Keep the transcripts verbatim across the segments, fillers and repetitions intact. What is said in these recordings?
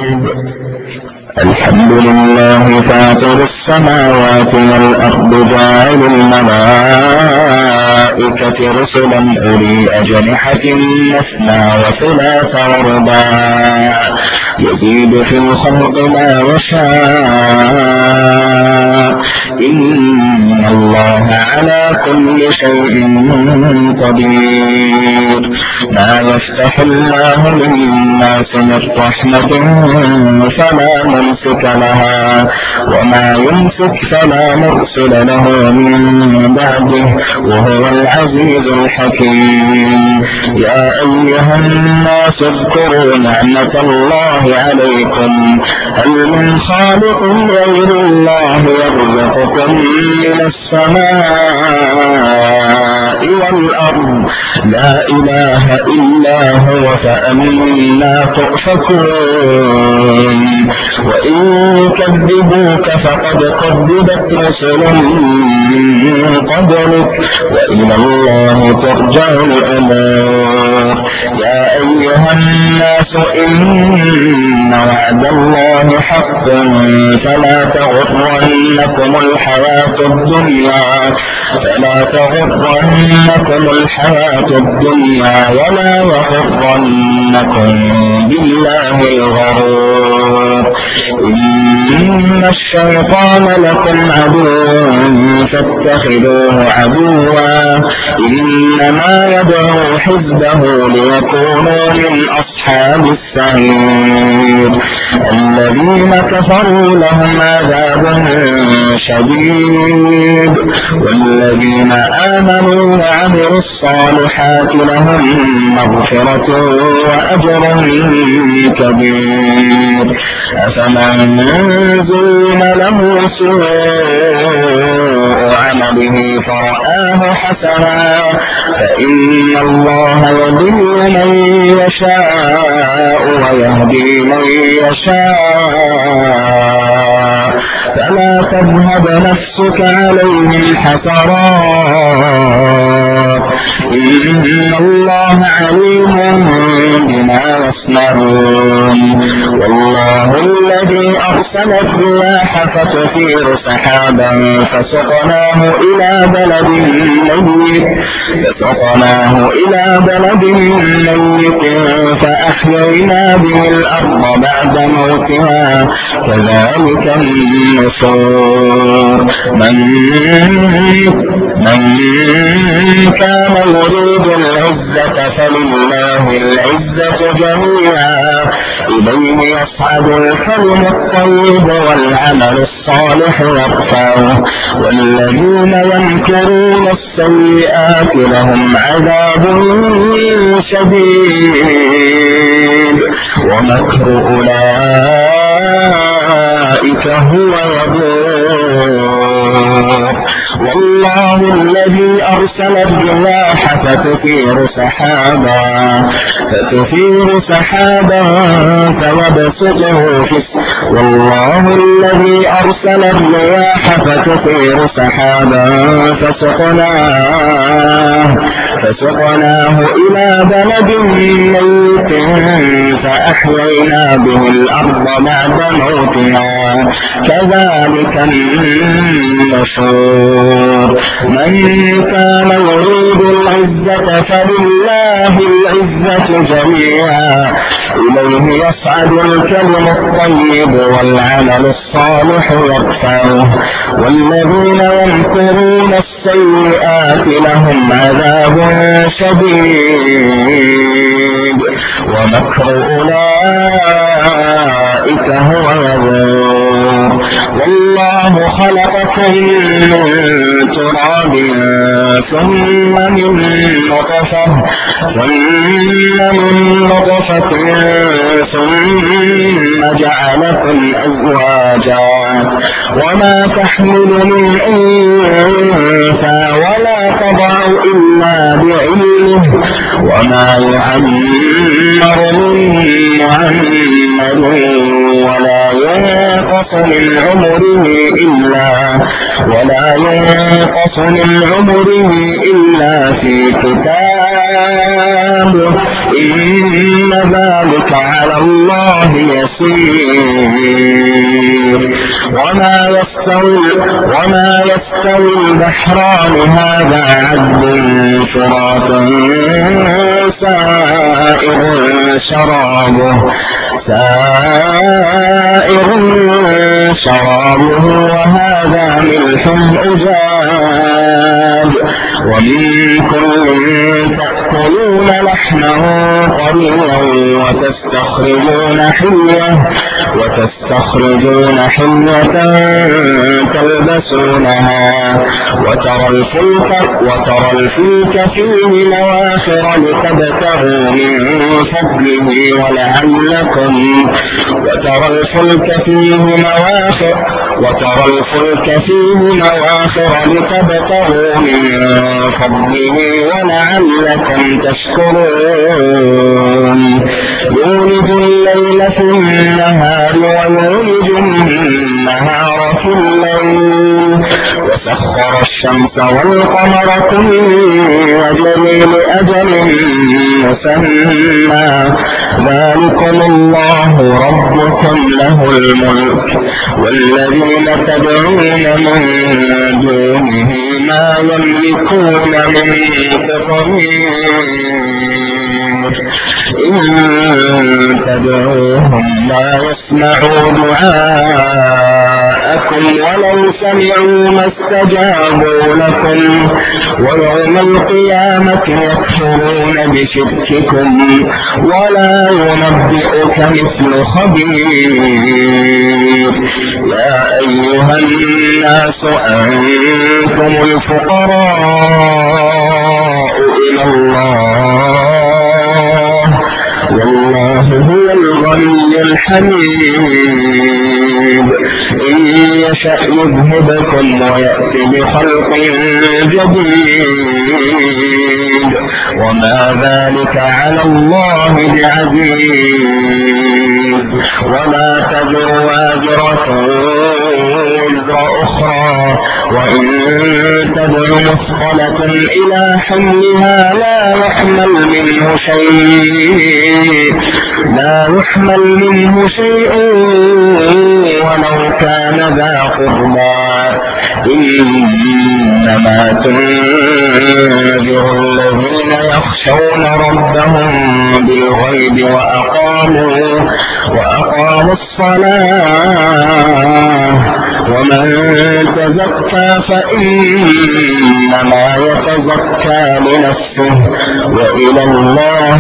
الحمد لله فاطر السماوات والأرض جاعل الملائكة رسلا أولي أجنحة مثنى وثلاث ورباع يزيد في الخلق ما يشاء إن الله على كل شيء قدير. ما يفتح الله للناس من رحمة فلا ممسك لها وما يمسك فلا مرسل له من بعده وهو العزيز الحكيم. يا أيها الناس اذكروا نعمة الله عليكم هل من خالق غير الله يرزقكم من السماء والأرض لا إله إلا هو فأنا تؤفكون. وإن كذبوك فقد كذبت رسل من قبلك وإلى الله ترجع الأمور. يا أيها الناس إن وعد الله حق فلا تغرنكم الحياة الدنيا فلا تغرنكم الحياة الدنيا ولا يغرنكم بالله الغرور. إن الشيطان لكم عدو فاتخذوه عدوا إنما يدعو حزبه ليكونوا من أصحاب السعير. الذين كفروا لهم عذاب شديد والذين آمنوا وعملوا الصالحات لهم مغفرة وأجر كبير. أفمن زين له سوء عمله فرآه حسنا فإن الله يضل من يشاء ويهدي من يشاء فلا تذهب نفسك عليهم حسرات إن الله عليم بما يصنعون. والله الذي أرسل الرياح فتثير سحابا فسقناه إلى بلد ميت فسقناه إلى بلد ميت فأحيينا به الأرض بعد موتها كذلك النشور. من من كان يريد العزة فلله العزة جميعا إليه يصعد الكلم الطيب والعمل الصالح يرفعه والذين يمكرون السيئات لهم عذاب شديد ومكر أولئك هو يبور. والله الذي أرسل الرياح فتثير سحابا فتثير سحابا فيبسطه في والله الذي أرسل الرياح فتثير سحابا فسقناه فسقناه إلى بلد ميت فأحيينا به الأرض بعد موتها كذلك النشور. من كان يريد العزة فلله العزة جميعا إليه يصعد الكلم الطيب والعمل الصالح يرفعه والذين يمكرون السيئات لهم عذاب شديد ومكر أولئك هو يبور. والله خلقكم من تراب ثم من نطفة ثم من نطفة ثم جعلكم أزواجا وما تحمل من أنثى ولا تضع إلا بعلمه وما يعمر من معمر ولا ينقص من عمره إلا ولا ينقص من عمره إلا في كتاب إن ذلك على الله يسير. وما يستوي وما يستوي البحران هذا عذب فرات سائغ شرابه سائغ شرابه وهذا ملح أجاج ومن كل تأكلون لحمه طريا وتستخرجون حلية وتستخرجون حلية تلبسونها وترى الفلك وترى الفلك فيه مواخر لتبتغوا من فضله ولعلكم وترى الفلك فيه مواخر وترى الفلك فيه مواخر لتبتغوا من فضله ولعلكم تشكرون. يولج الليل في النهار ويولج النهار في الليل وسخر الشمس والقمر كل يجري لأجل مسمى ذلكم الله ربكم له الملك والذين تدعون من دونه ما يملكون من قطمير إن تدعوهم لا يسمعوا دعاءكم ولو سمعوا ما استجابوا لكم ويوم القيامة يكفرون بشرككم ولا ينبئك مثل خبير. يا أيها الناس أنتم الفقراء إلى الله والله هو الغني الحميد. إن يشأ يذهبكم ويأتي بخلق جديد وما ذلك على الله بعزيز. ولا تزر وازرة وزر أخرى وإن تدع مثقلة إلى حملها لا يحمل منه شيء لا يحمل منه شيء ولو كان ذا قربى إنما تنذر الذين يخشون ربهم بالغيب وأقاموا وأقاموا الصلاة ومن تزكى فإنما يتزكى لنفسه وإلى الله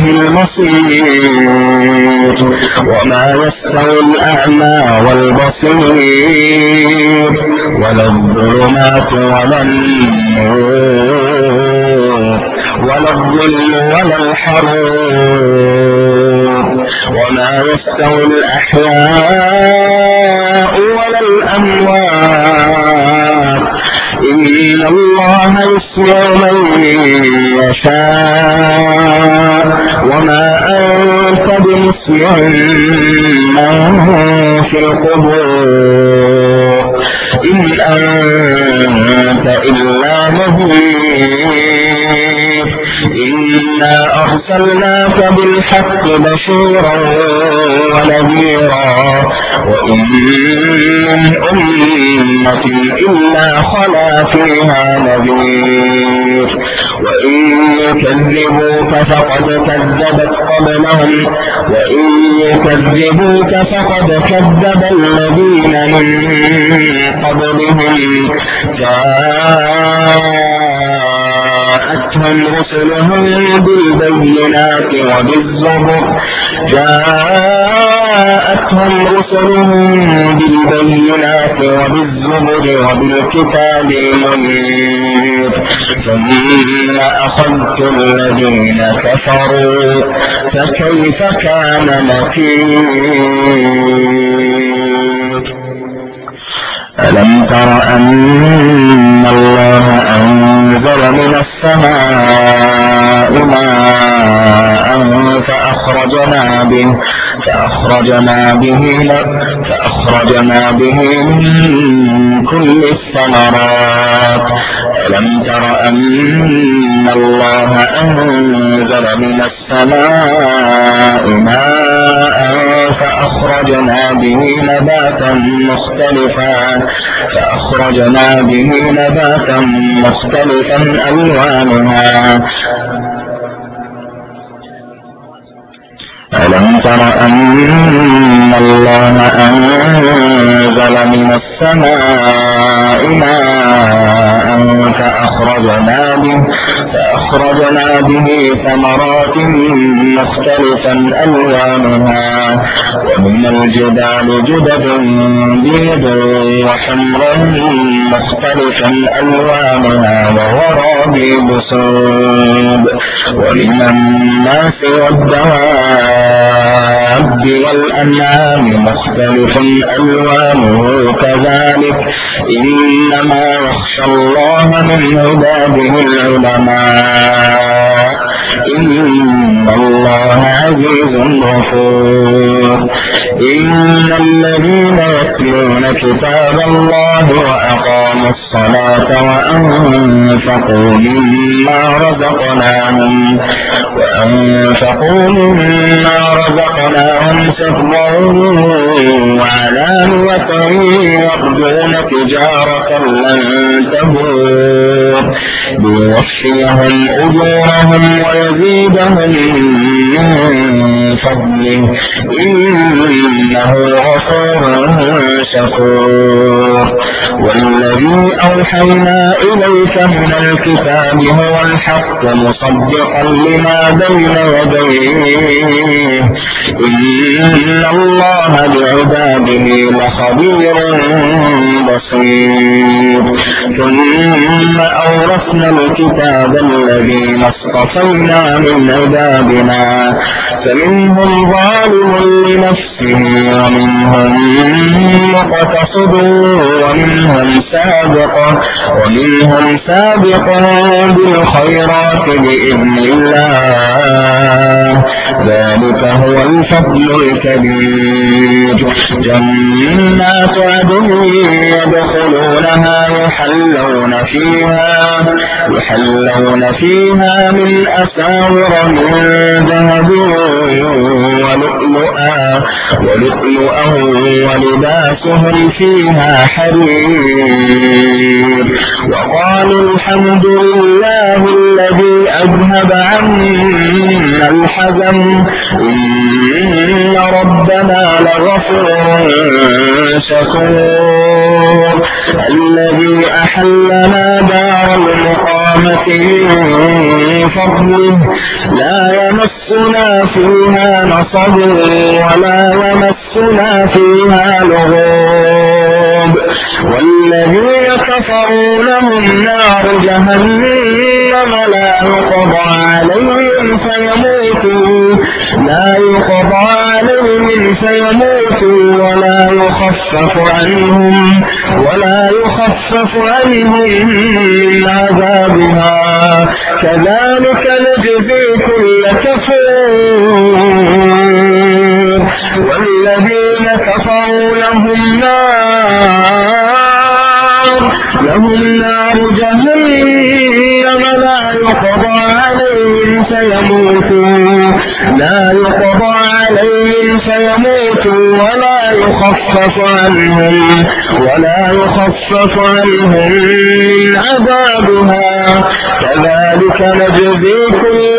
المصير. وما يستوي الأعمى والبصير ولا الظلمات ولا النور ولا الظل ولا الحرور وما يستوي الأحياء ولا الأموات إن الله يسمع من يشاء وما أنت بمسمع من في القبور إن أنت إلا نذير. إنا أرسلناك بالحق بشيرا ونذيرا وإن من أمة إلا خلا فيها نذير وإن يكذبوك فقد كذبت قبلهم وإن يكذبوك فقد كذب الذين من قبلهم جاءتهم رسلهم بالبينات وبالزبر جاءتهم رسلهم بالبينات وبالزبر وبالكتاب المنير ثم أخذت الذين كفروا فكيف كان نكير. ألم تر أن الله أنزل من السماء ماء فأخرجنا به فأخرجنا به فأخرجنا به من كل الثمرات ألم تر أن الله أنزل من السماء ماء فأخرجنا به نباتا مختلفا فأخرجنا به نباتا مختلفا ألوانها ألم تر أن الله أنزل من السماء ماء فأخرجنا به, فأخرجنا به ثمرات مختلفا ألوانها ومن الجبال جدد بيض وحمر مختلفا ألوانها وغرابيب سود ومن الناس والدواب والأنعام مختلف ألوانه كذلك إنما يخشى الله من عباده العلماء إن الله عزيز غفور إن الذين يتلون كتاب الله وأقاموا الصلاة وأنفقوا مما رزقناهم وأنفقوا مما رزقناهم سرا وعلانية يرجون تجارة لن تبور ليوفيهم أجورهم ويزيدهم من فضله إنه غفور شكور والذي أوحينا إليك من الكتاب هو الحق مصدقا لما بين يديه إن الله بعباده لخبير بصير ثم أورثنا الكتاب الذين اصطفينا من عبادنا فمنهم ظالم لنفسه ومنهم مقتصد ومنهم سابق ومنهم سابق بالخيرات بإذن الله ذلك هو الفضل الكبير جنات عدن يدخلونها يحلون فيها يحلون فيها من أساور من ذهب ولؤلؤا ولؤلؤا ولباسهم فيها حرير وقالوا الحمد لله الذي أذهب عنا الحزن إن ربنا لغفور شكور الذي أحلنا دار المقامة من فضله لا يمسنا فيها نصب ولا يمسنا فيها لغوب والذين كفروا لهم نار جهنم لا يقضى عليهم فيموتوا لا يقضى عليهم فيموتوا ولا يخفف عنهم ولا يخفف عنهم من عذابها كذلك نجزي كل كفور والذين كفروا لهم نار لهم نار جهنم لا يقضى عليهم فيموتوا لا يقضى عليهم فيموتوا ولا يخفف عنهم ولا يخفف عنهم من عذابها كذلك نجزي كل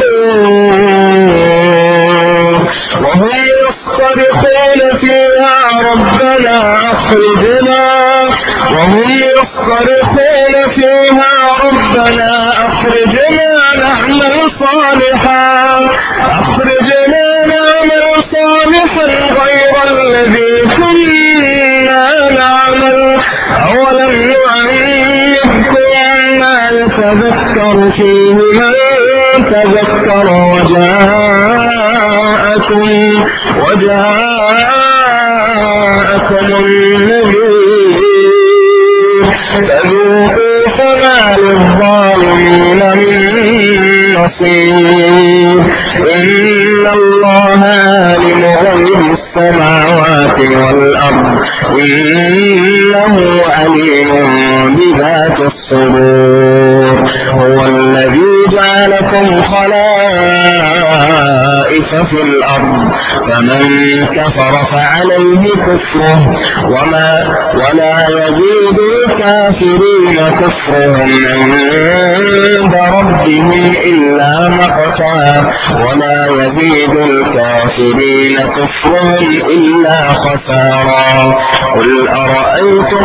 كفور وهم يصطرخون فيها ربنا أخرجنا وهم يصطرخون فيها ربنا أخرجنا نعمل صالحا أخرجنا نعمل صالحا غير الذي كنا نعمل أولم نعمركم ما يتذكر فيه من تذكر وجاءكم وجاءكم النذير فذوقوا فما للظالمين من نصير إن الله عالم غيب السماوات والأرض إنه عليم بذات الصدور. هو الذي جعلكم خلائف في الأرض فمن كفر فعليه كفره وما ولا يزيد الكافرين كفرهم عند ربهم إلا مقتا ولا يزيد الكافرين كفرهم إلا خسارا. قل أرأيتم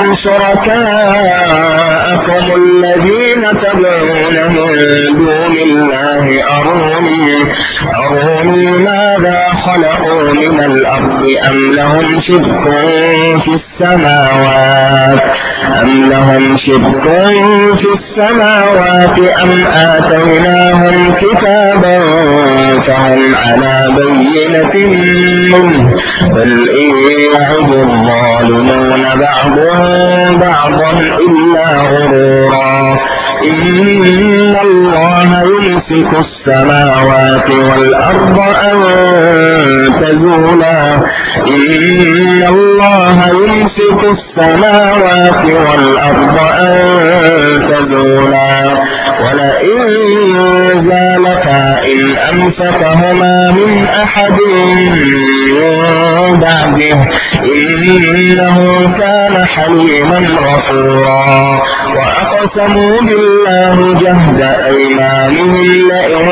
شركاءكم الذين تدعون من دون الله أروني أروني ماذا خلقوا من الأرض أم لهم شرك في السماوات أم لهم شرك في السماوات أم آتيناهم كتابا فهم على بينة منه بل إن يعد الظالمون بعضهم بعضا إلا غرورا. إن الله يمسك السماوات والأرض أن تزولا إن الله يمسك السماوات والأرض أن تزولا ولئن زالتا إن أمسكهما من أحد من بعده إنه كان حليما غفورا. وأقسموا بالله جهد أيمانهم لئن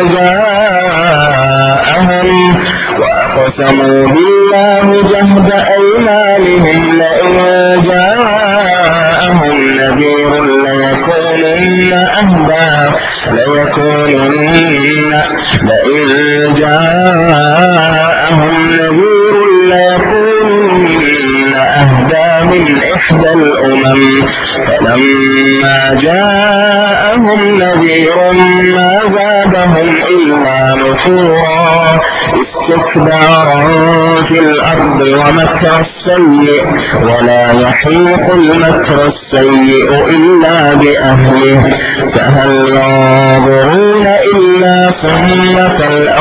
جاءهم وأقسموا بالله جهد أيمانهم لئن جاءهم نذير ليكونن أهدى ليكونن لئن جاءهم نذير ليكونن أهدى من إحدى الأمم فلما جاءهم نذير ما زادهم إلا نفورا استكبارا في الأرض ومكر السيء ولا يحيق المكر السيء إلا بأهله فهل ينظرون إلا سنة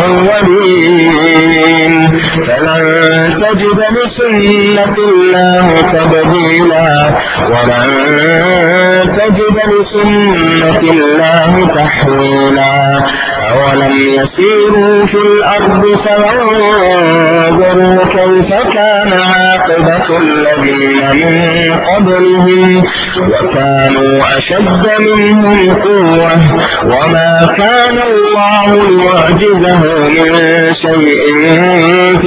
الأولين فلن تجد لسنة الله تبديلا ولن تجد لسنة الله تحويلا. أولم يسيروا في الأرض فينظروا كيف كان عاقبة الذين من قبلهم وكانوا أشد منهم قوة وما كان الله ليعجزه من شيء في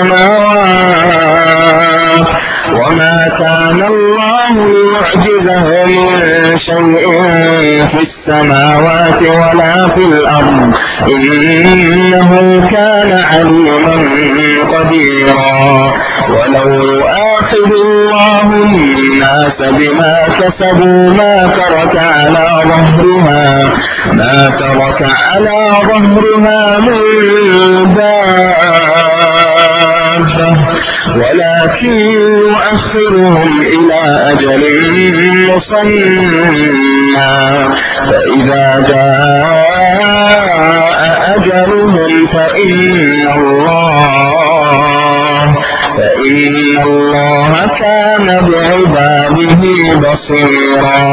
السماوات وما كان الله ليعجزه من شيء في السماوات ولا في الأرض إنه كان عليما قديرا. ولو يؤاخذ الله الناس بما كسبوا ما ترك على ظهرها ما ترك على ظهرها من دابة ولكن يؤخرهم إلى أجل مسمى فإذا جاء أجلهم فإن الله فإن الله كان بعباده بصيرا.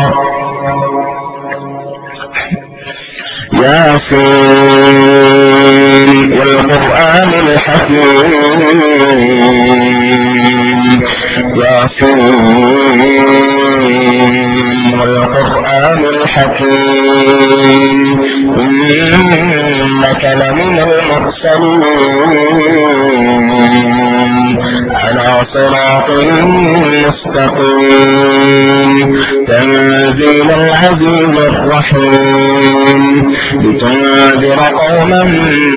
ياسين والقرآن الحكيم ياسين والقرآن الحكيم إنك لمن المرسلين على صراط مستقيم تنزيل العزيز الرحيم لتنذر قوما